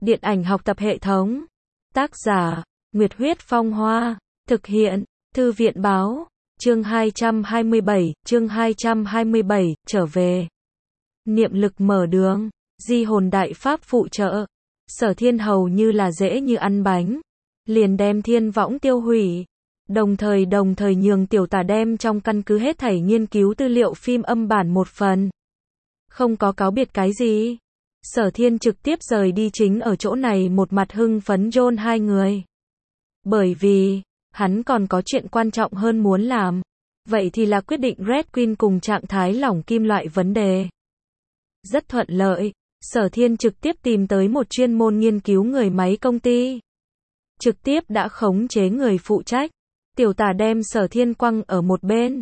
Điện ảnh học tập hệ thống. Tác giả, Nguyệt Huyết Phong Hoa. Thực hiện, Thư viện Báo. Chương 227, trở về. Niệm lực mở đường, di hồn đại pháp phụ trợ. Sở Thiên hầu như là dễ như ăn bánh. Liền đem thiên võng tiêu hủy. Đồng thời nhường tiểu tả đem trong căn cứ hết thảy nghiên cứu tư liệu phim âm bản một phần. Không có cáo biệt cái gì. Sở Thiên trực tiếp rời đi, chính ở chỗ này một mặt hưng phấn John hai người. Bởi vì, hắn còn có chuyện quan trọng hơn muốn làm. Vậy thì là quyết định Red Queen cùng trạng thái lỏng kim loại vấn đề. Rất thuận lợi, Sở Thiên trực tiếp tìm tới một chuyên môn nghiên cứu người máy công ty. Trực tiếp đã khống chế người phụ trách. Tiểu tả đem Sở Thiên quăng ở một bên.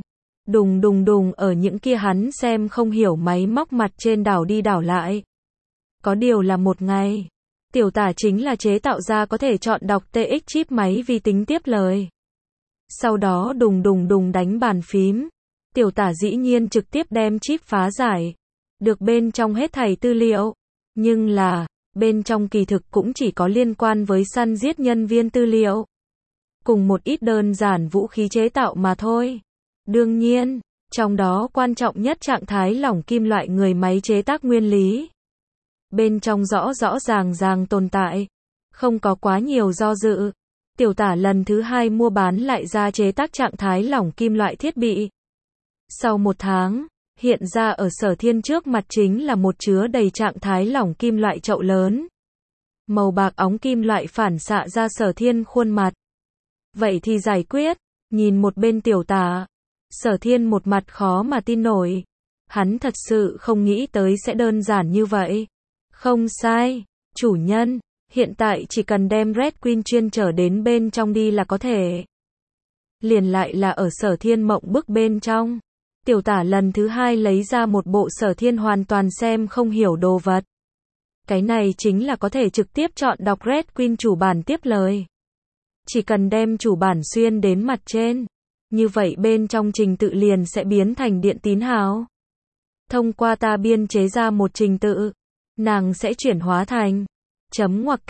Đùng ở những kia hắn xem không hiểu máy móc mặt trên đảo đi đảo lại. Có điều là một ngày. Tiểu tả chính là chế tạo ra có thể chọn đọc TX chip máy vi tính tiếp lời. Sau đó đùng đánh bàn phím. Tiểu tả dĩ nhiên trực tiếp đem chip phá giải. Được bên trong hết thảy tư liệu. Nhưng là, bên trong kỳ thực cũng chỉ có liên quan với săn giết nhân viên tư liệu. Cùng một ít đơn giản vũ khí chế tạo mà thôi. Đương nhiên, trong đó quan trọng nhất trạng thái lỏng kim loại người máy chế tác nguyên lý. Bên trong rõ ràng tồn tại. Không có quá nhiều do dự. Tiểu tả lần thứ 2 mua bán lại ra chế tác trạng thái lỏng kim loại thiết bị. Sau 1 tháng, hiện ra ở Sở Thiên trước mặt chính là một chứa đầy trạng thái lỏng kim loại chậu lớn. Màu bạc óng kim loại phản xạ ra Sở Thiên khuôn mặt. Vậy thì giải quyết, nhìn một bên tiểu tả. Sở Thiên một mặt khó mà tin nổi. Hắn thật sự không nghĩ tới sẽ đơn giản như vậy. Không sai, chủ nhân, hiện tại chỉ cần đem Red Queen chuyên trở đến bên trong đi là có thể. Liền lại là ở Sở Thiên mộng bức bên trong. Tiểu tả lần thứ 2 lấy ra một bộ Sở Thiên hoàn toàn xem không hiểu đồ vật. Cái này chính là có thể trực tiếp chọn đọc Red Queen chủ bản tiếp lời. Chỉ cần đem chủ bản xuyên đến mặt trên. Như vậy bên trong trình tự liền sẽ biến thành điện tín hào. Thông qua ta biên chế ra một trình tự. Nàng sẽ chuyển hóa thành ngoặc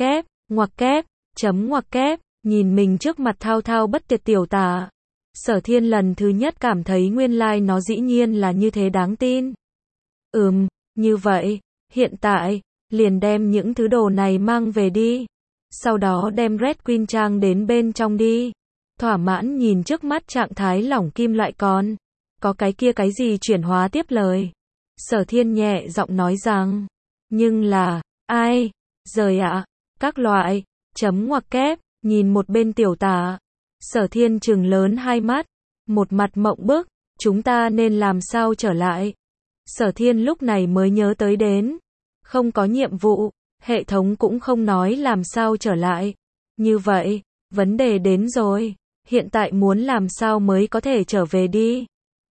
kép, nhìn mình trước mặt thao bất tuyệt tiểu tả. Sở Thiên lần thứ nhất cảm thấy nguyên lai nó dĩ nhiên là như thế đáng tin. Như vậy, hiện tại, liền đem những thứ đồ này mang về đi. Sau đó đem Red Queen trang đến bên trong đi. Thỏa mãn nhìn trước mắt trạng thái lỏng kim loại còn. Có cái kia cái gì chuyển hóa tiếp lời. Sở Thiên nhẹ giọng nói rằng. Nhưng là, ai? Rời ạ, các loại, ngoặc kép, nhìn một bên tiểu tả. Sở Thiên trừng lớn hai mắt, một mặt mộng bức, chúng ta nên làm sao trở lại? Sở Thiên lúc này mới nhớ tới đến, không có nhiệm vụ, hệ thống cũng không nói làm sao trở lại. Như vậy, vấn đề đến rồi, hiện tại muốn làm sao mới có thể trở về đi?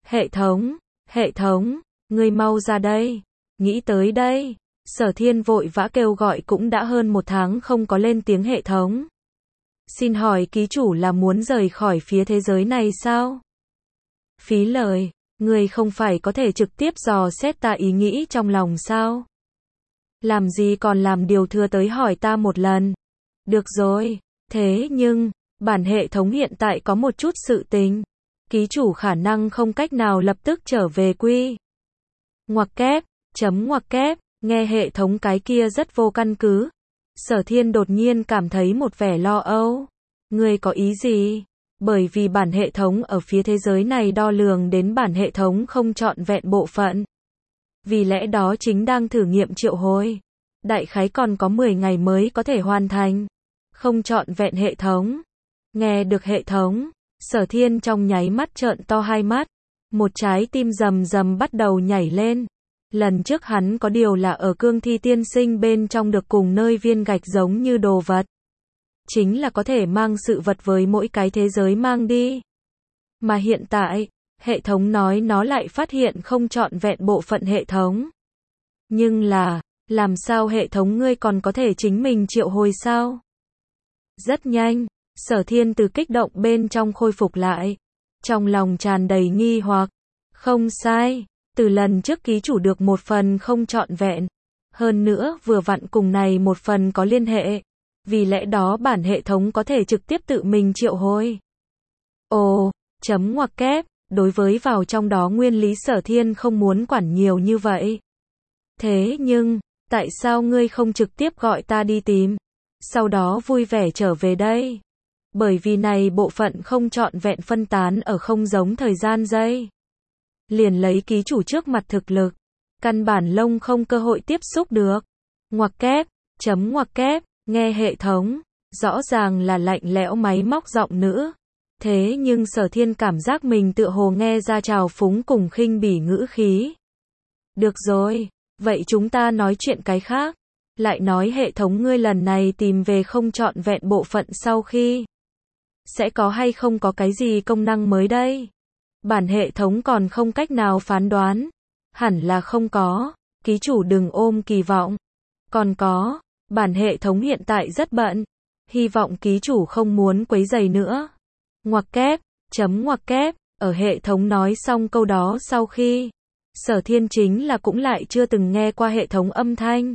Hệ thống, ngươi mau ra đây, nghĩ tới đây. Sở Thiên vội vã kêu gọi cũng đã hơn 1 tháng không có lên tiếng hệ thống. Xin hỏi ký chủ là muốn rời khỏi phía thế giới này sao? Phí lời, người không phải có thể trực tiếp dò xét ta ý nghĩ trong lòng sao? Làm gì còn làm điều thừa tới hỏi ta một lần? Được rồi, thế nhưng, bản hệ thống hiện tại có một chút sự tình. Ký chủ khả năng không cách nào lập tức trở về quy. Ngoặc kép. Nghe hệ thống cái kia rất vô căn cứ. Sở Thiên đột nhiên cảm thấy một vẻ lo âu. Ngươi có ý gì? Bởi vì bản hệ thống ở phía thế giới này đo lường đến bản hệ thống không trọn vẹn bộ phận. Vì lẽ đó chính đang thử nghiệm triệu hồi. Đại khái còn có 10 ngày mới có thể hoàn thành. Không trọn vẹn hệ thống. Nghe được hệ thống. Sở Thiên trong nháy mắt trợn to hai mắt. Một trái tim rầm bắt đầu nhảy lên. Lần trước hắn có điều là ở cương thi tiên sinh bên trong được cùng nơi viên gạch giống như đồ vật. Chính là có thể mang sự vật với mỗi cái thế giới mang đi. Mà hiện tại, hệ thống nói nó lại phát hiện không trọn vẹn bộ phận hệ thống. Nhưng là, làm sao hệ thống ngươi còn có thể chính mình triệu hồi sao? Rất nhanh, Sở Thiên từ kích động bên trong khôi phục lại. Trong lòng tràn đầy nghi hoặc. Không sai. Từ lần trước ký chủ được một phần không trọn vẹn. Hơn nữa vừa vặn cùng này một phần có liên hệ. Vì lẽ đó bản hệ thống có thể trực tiếp tự mình triệu hồi. Ồ, chấm ngoặc kép, đối với vào trong đó nguyên lý Sở Thiên không muốn quản nhiều như vậy. Thế nhưng, tại sao ngươi không trực tiếp gọi ta đi tìm? Sau đó vui vẻ trở về đây. Bởi vì này bộ phận không trọn vẹn phân tán ở không giống thời gian giây. Liền lấy ký chủ trước mặt thực lực. Căn bản lông không cơ hội tiếp xúc được. Ngoặc kép, chấm ngoặc kép, nghe hệ thống. Rõ ràng là lạnh lẽo máy móc giọng nữ. Thế nhưng Sở Thiên cảm giác mình tựa hồ nghe ra trào phúng cùng khinh bỉ ngữ khí. Được rồi, vậy chúng ta nói chuyện cái khác. Lại nói hệ thống ngươi lần này tìm về không trọn vẹn bộ phận sau khi. Sẽ có hay không có cái gì công năng mới đây? Bản hệ thống còn không cách nào phán đoán. Hẳn là không có, ký chủ đừng ôm kỳ vọng. Còn có, bản hệ thống hiện tại rất bận. Hy vọng ký chủ không muốn quấy rầy nữa. Ngoặc kép, chấm ngoặc kép, ở hệ thống nói xong câu đó sau khi. Sở Thiên chính là cũng lại chưa từng nghe qua hệ thống âm thanh.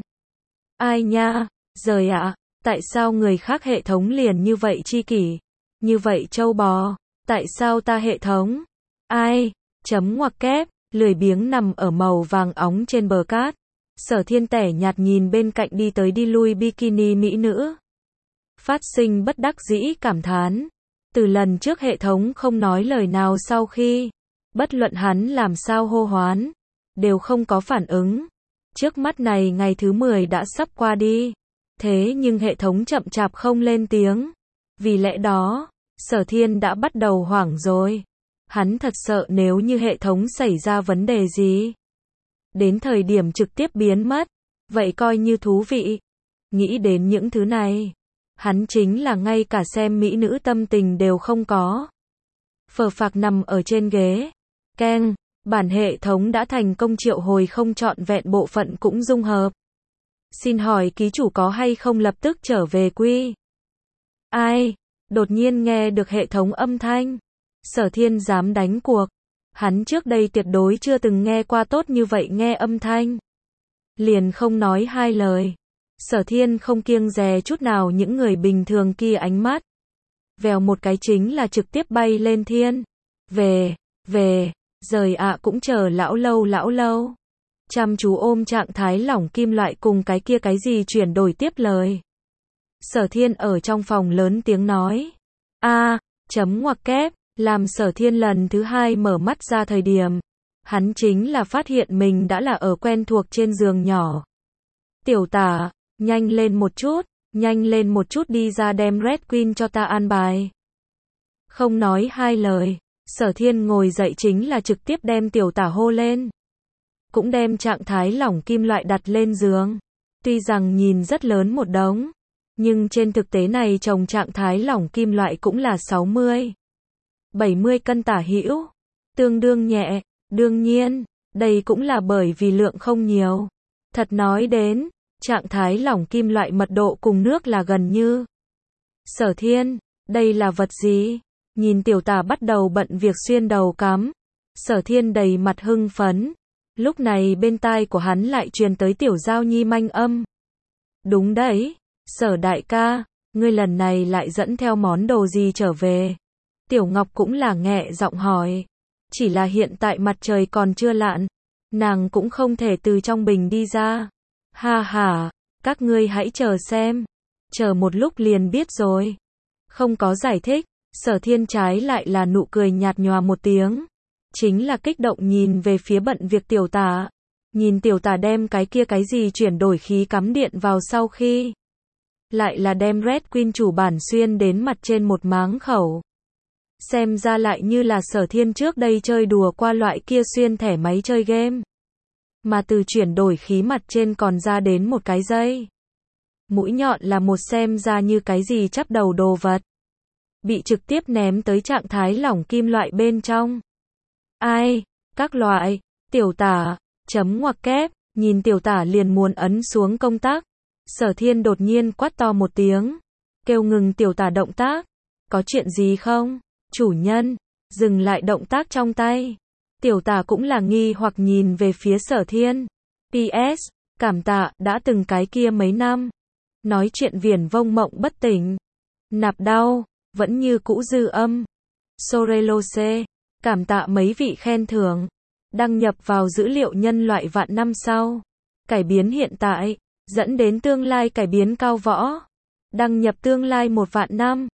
Ai nha, giời ạ, tại sao người khác hệ thống liền như vậy chi kỷ, như vậy trâu bò, tại sao ta hệ thống? Ai, chấm ngoặc kép, lười biếng nằm ở màu vàng óng trên bờ cát. Sở Thiên tẻ nhạt nhìn bên cạnh đi tới đi lui bikini mỹ nữ. Phát sinh bất đắc dĩ cảm thán. Từ lần trước hệ thống không nói lời nào sau khi, bất luận hắn làm sao hô hoán, đều không có phản ứng. Trước mắt này ngày thứ 10 đã sắp qua đi. Thế nhưng hệ thống chậm chạp không lên tiếng. Vì lẽ đó, Sở Thiên đã bắt đầu hoảng rồi. Hắn thật sợ nếu như hệ thống xảy ra vấn đề gì. Đến thời điểm trực tiếp biến mất. Vậy coi như thú vị. Nghĩ đến những thứ này. Hắn chính là ngay cả xem mỹ nữ tâm tình đều không có. Phờ phạc nằm ở trên ghế. Keng, bản hệ thống đã thành công triệu hồi không trọn vẹn bộ phận cũng dung hợp. Xin hỏi ký chủ có hay không lập tức trở về quy? Ai? Đột nhiên nghe được hệ thống âm thanh. Sở Thiên dám đánh cuộc. Hắn trước đây tuyệt đối chưa từng nghe qua tốt như vậy nghe âm thanh. Liền không nói hai lời. Sở Thiên không kiêng dè chút nào những người bình thường kia ánh mắt. Vèo một cái chính là trực tiếp bay lên thiên. Về, rời ạ cũng chờ lão lâu. Chăm chú ôm trạng thái lỏng kim loại cùng cái kia cái gì chuyển đổi tiếp lời. Sở Thiên ở trong phòng lớn tiếng nói. Chấm ngoặc kép, làm Sở Thiên lần thứ 2 mở mắt ra thời điểm. Hắn chính là phát hiện mình đã là ở quen thuộc trên giường nhỏ. Tiểu Tả, nhanh lên một chút đi ra đem Red Queen cho ta an bài. Không nói hai lời, Sở Thiên ngồi dậy chính là trực tiếp đem Tiểu Tả hô lên. Cũng đem trạng thái lỏng kim loại đặt lên giường. Tuy rằng nhìn rất lớn một đống, nhưng trên thực tế này chồng trạng thái lỏng kim loại cũng là 60-70 cân tả hữu. Tương đương nhẹ, đương nhiên, đây cũng là bởi vì lượng không nhiều. Thật nói đến, trạng thái lỏng kim loại mật độ cùng nước là gần như. Sở Thiên, đây là vật gì? Nhìn Tiểu Tả bắt đầu bận việc xuyên đầu cắm. Sở Thiên đầy mặt hưng phấn. Lúc này bên tai của hắn lại truyền tới Tiểu Giao Nhi manh âm. Đúng đấy, Sở đại ca, ngươi lần này lại dẫn theo món đồ gì trở về? Tiểu Ngọc cũng là nghẹ giọng hỏi. Chỉ là hiện tại mặt trời còn chưa lặn, nàng cũng không thể từ trong bình đi ra. Ha ha, các ngươi hãy chờ xem. Chờ một lúc liền biết rồi. Không có giải thích, Sở Thiên trái lại là nụ cười nhạt nhòa một tiếng. Chính là kích động nhìn về phía bận việc Tiểu Tả. Nhìn Tiểu Tả đem cái kia cái gì chuyển đổi khí cắm điện vào sau khi. Lại là đem Red Queen chủ bản xuyên đến mặt trên một máng khẩu. Xem ra lại như là Sở Thiên trước đây chơi đùa qua loại kia xuyên thẻ máy chơi game. Mà từ chuyển đổi khí mặt trên còn ra đến một cái dây. Mũi nhọn là một xem ra như cái gì chắp đầu đồ vật. Bị trực tiếp ném tới trạng thái lỏng kim loại bên trong. Ai? Các loại. Tiểu Tả, chấm ngoặc kép, nhìn Tiểu Tả liền muốn ấn xuống công tắc. Sở Thiên đột nhiên quát to một tiếng. Kêu ngừng Tiểu Tả động tác. Có chuyện gì không? Chủ nhân, dừng lại động tác trong tay. Tiểu Tả cũng là nghi hoặc nhìn về phía Sở Thiên. PS, Cảm tạ, đã từng cái kia mấy năm. Nói chuyện viển vông mộng bất tỉnh. Nạp đau, vẫn như cũ dư âm. Sorelose, cảm tạ mấy vị khen thưởng. Đăng nhập vào dữ liệu nhân loại vạn năm sau. Cải biến hiện tại, dẫn đến tương lai cải biến cao võ. Đăng nhập tương lai 1 vạn năm.